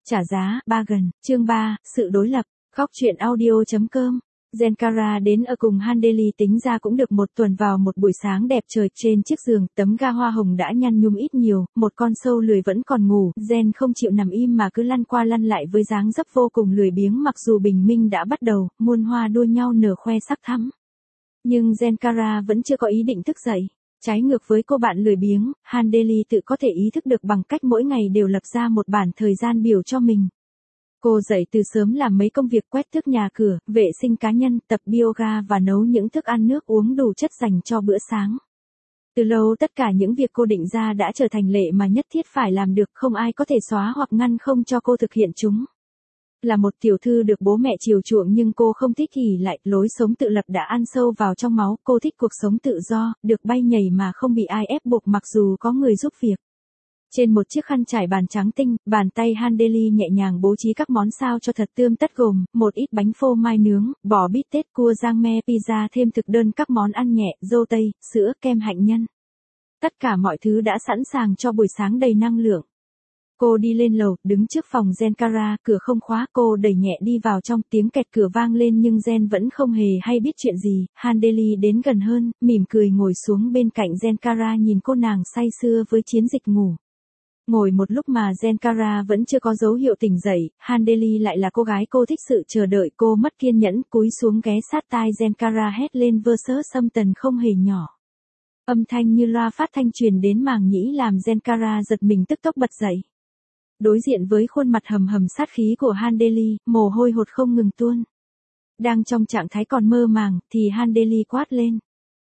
Trả giá, Bargain, chương 3, sự đối lập, góc truyện audio.com. Zenkara đến ở cùng Handeli tính ra cũng được một tuần vào một buổi sáng đẹp trời trên chiếc giường, tấm ga hoa hồng đã nhăn nhúm ít nhiều, một con sâu lười vẫn còn ngủ, Zen không chịu nằm im mà cứ lăn qua lăn lại với dáng dấp vô cùng lười biếng mặc dù bình minh đã bắt đầu, muôn hoa đua nhau nở khoe sắc thắm. Nhưng Zenkara vẫn chưa có ý định thức dậy. Trái ngược với cô bạn lười biếng, Handeli tự có thể ý thức được bằng cách mỗi ngày đều lập ra một bản thời gian biểu cho mình. Cô dậy từ sớm làm mấy công việc quét tước nhà cửa, vệ sinh cá nhân, tập yoga và nấu những thức ăn nước uống đủ chất dành cho bữa sáng. Từ lâu tất cả những việc cô định ra đã trở thành lệ mà nhất thiết phải làm được, không ai có thể xóa hoặc ngăn không cho cô thực hiện chúng. Là một tiểu thư được bố mẹ chiều chuộng nhưng cô không thích ỷ lại, lối sống tự lập đã ăn sâu vào trong máu, cô thích cuộc sống tự do, được bay nhảy mà không bị ai ép buộc mặc dù có người giúp việc. Trên một chiếc khăn trải bàn trắng tinh, bàn tay Handeli nhẹ nhàng bố trí các món sao cho thật tươm tất gồm, một ít bánh phô mai nướng, bò bít tết, cua rang me, pizza thêm thực đơn các món ăn nhẹ, dâu tây, sữa, kem hạnh nhân. Tất cả mọi thứ đã sẵn sàng cho buổi sáng đầy năng lượng. Cô đi lên lầu, đứng trước phòng Zenkara, cửa không khóa, cô đẩy nhẹ đi vào trong, tiếng kẹt cửa vang lên nhưng Zen vẫn không hề hay biết chuyện gì. Handeli đến gần hơn, mỉm cười ngồi xuống bên cạnh Zenkara nhìn cô nàng say sưa với chiến dịch ngủ. Ngồi một lúc mà Zenkara vẫn chưa có dấu hiệu tỉnh dậy, Handeli lại là cô gái cô thích sự chờ đợi, cô mất kiên nhẫn, cúi xuống ghé sát tai Zenkara hét lên versus xâm tần không hề nhỏ. Âm thanh như loa phát thanh truyền đến màng nhĩ làm Zenkara giật mình tức tốc bật dậy. Đối diện với khuôn mặt hầm hầm sát khí của Handeli, mồ hôi hột không ngừng tuôn. Đang trong trạng thái còn mơ màng, thì Handeli quát lên.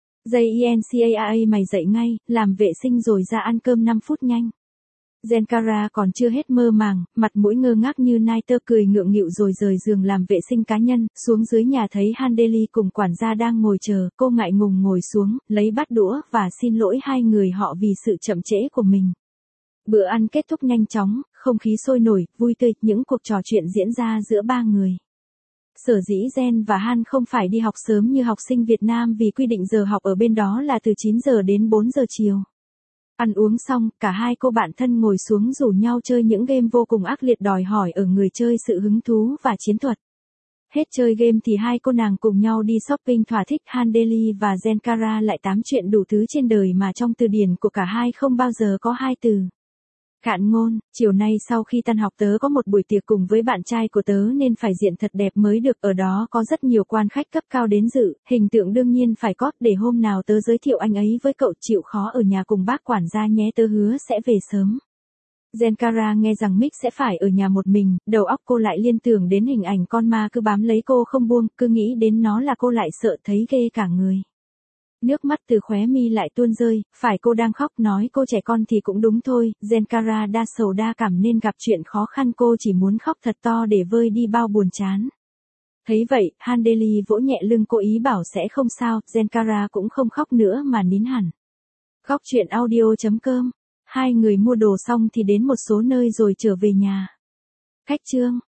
Jencaa mày dậy ngay, làm vệ sinh rồi ra ăn cơm 5 phút nhanh. Zenkara còn chưa hết mơ màng, mặt mũi ngơ ngác như nai tơ cười ngượng nghịu rồi rời giường làm vệ sinh cá nhân, xuống dưới nhà thấy Handeli cùng quản gia đang ngồi chờ, cô ngại ngùng ngồi xuống, lấy bát đũa và xin lỗi hai người họ vì sự chậm trễ của mình. Bữa ăn kết thúc nhanh chóng, không khí sôi nổi, vui tươi, những cuộc trò chuyện diễn ra giữa ba người. Sở dĩ Zen và Han không phải đi học sớm như học sinh Việt Nam vì quy định giờ học ở bên đó là từ 9 giờ đến 4 giờ chiều. Ăn uống xong, cả hai cô bạn thân ngồi xuống rủ nhau chơi những game vô cùng ác liệt đòi hỏi ở người chơi sự hứng thú và chiến thuật. Hết chơi game thì hai cô nàng cùng nhau đi shopping thỏa thích. Handeli và Zenkara lại tám chuyện đủ thứ trên đời mà trong từ điển của cả hai không bao giờ có hai từ. Cạn ngôn, chiều nay sau khi tan học tớ có một buổi tiệc cùng với bạn trai của tớ nên phải diện thật đẹp mới được, ở đó có rất nhiều quan khách cấp cao đến dự, hình tượng đương nhiên phải có, để hôm nào tớ giới thiệu anh ấy với cậu, chịu khó ở nhà cùng bác quản gia nhé, tớ hứa sẽ về sớm. Zenkara nghe rằng Mick sẽ phải ở nhà một mình, đầu óc cô lại liên tưởng đến hình ảnh con ma cứ bám lấy cô không buông, cứ nghĩ đến nó là cô lại sợ thấy ghê cả người. Nước mắt từ khóe mi lại tuôn rơi, phải cô đang khóc, nói cô trẻ con thì cũng đúng thôi, Zenkara đa sầu đa cảm nên gặp chuyện khó khăn cô chỉ muốn khóc thật to để vơi đi bao buồn chán. Thấy vậy, Handeli vỗ nhẹ lưng cô ý bảo sẽ không sao, Zenkara cũng không khóc nữa mà nín hẳn. Góc truyện audio.com. Hai người mua đồ xong thì đến một số nơi rồi trở về nhà. Cách chương